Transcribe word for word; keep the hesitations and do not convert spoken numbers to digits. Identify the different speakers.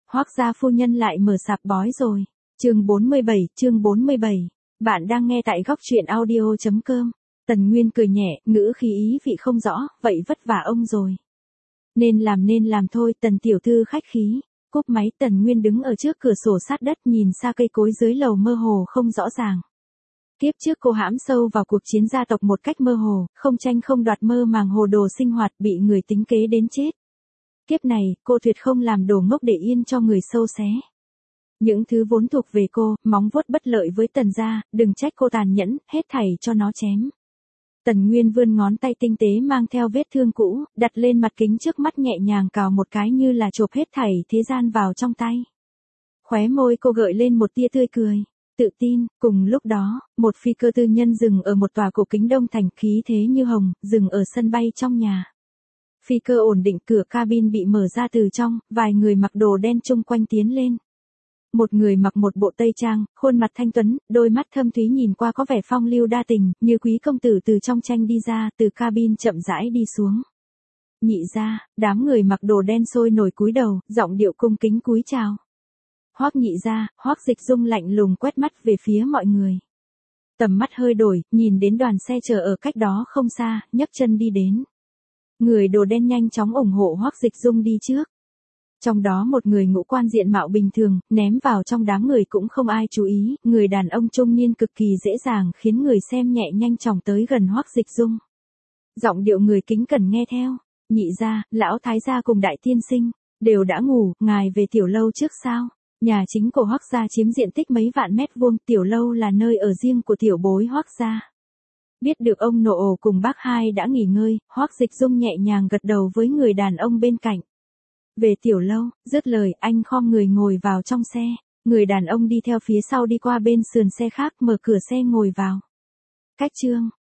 Speaker 1: Hoác gia phu nhân lại mở sạp bói rồi. Chương bốn mươi bảy, chương bốn mươi bảy. Bạn đang nghe tại góc truyện audio chấm com. Tần Nguyên cười nhẹ, ngữ khí ý vị không rõ, vậy vất vả ông rồi. Nên làm nên làm thôi, Tần tiểu thư khách khí. Cúp máy, Tần Nguyên đứng ở trước cửa sổ sát đất nhìn xa cây cối dưới lầu mơ hồ không rõ ràng. Kiếp trước cô hãm sâu vào cuộc chiến gia tộc một cách mơ hồ, không tranh không đoạt, mơ màng hồ đồ sinh hoạt, bị người tính kế đến chết. Kiếp này, cô tuyệt không làm đồ ngốc để yên cho người sâu xé. Những thứ vốn thuộc về cô, móng vuốt bất lợi với Tần gia, đừng trách cô tàn nhẫn, hết thảy cho nó chém. Tần Nguyên vươn ngón tay tinh tế mang theo vết thương cũ, đặt lên mặt kính trước mắt nhẹ nhàng cào một cái như là chộp hết thảy thế gian vào trong tay. Khóe môi cô gợi lên một tia tươi cười, tự tin. Cùng lúc đó, một phi cơ tư nhân dừng ở một tòa cổ kính đông thành, khí thế như hồng, dừng ở sân bay trong nhà. Phi cơ ổn định, cửa cabin bị mở ra từ trong, vài người mặc đồ đen chung quanh tiến lên. Một người mặc một bộ tây trang, khuôn mặt thanh tuấn, đôi mắt thâm thúy nhìn qua có vẻ phong lưu đa tình, như quý công tử từ trong tranh đi ra, từ cabin chậm rãi đi xuống. Nhị gia, đám người mặc đồ đen sôi nổi cúi đầu, giọng điệu cung kính cúi chào. Hoắc nhị gia, Hoắc Dịch Dung lạnh lùng quét mắt về phía mọi người. Tầm mắt hơi đổi, nhìn đến đoàn xe chờ ở cách đó không xa, nhấc chân đi đến. Người đồ đen nhanh chóng ủng hộ Hoắc Dịch Dung đi trước. Trong đó một người ngũ quan diện mạo bình thường, ném vào trong đám người cũng không ai chú ý, người đàn ông trung niên cực kỳ dễ dàng khiến người xem nhẹ nhanh chóng tới gần Hoắc Dịch Dung. Giọng điệu người kính cẩn nghe theo, nhị gia, lão thái gia cùng đại tiên sinh, đều đã ngủ, ngài về tiểu lâu trước sao? Nhà chính của Hoắc gia chiếm diện tích mấy vạn mét vuông, tiểu lâu là nơi ở riêng của tiểu bối Hoắc gia. Biết được ông nội cùng bác hai đã nghỉ ngơi, Hoắc Dịch Dung nhẹ nhàng gật đầu với người đàn ông bên cạnh. Về tiểu lâu, dứt lời, anh khom người ngồi vào trong xe, người đàn ông đi theo phía sau đi qua bên sườn xe khác, mở cửa xe ngồi vào. Cách chương,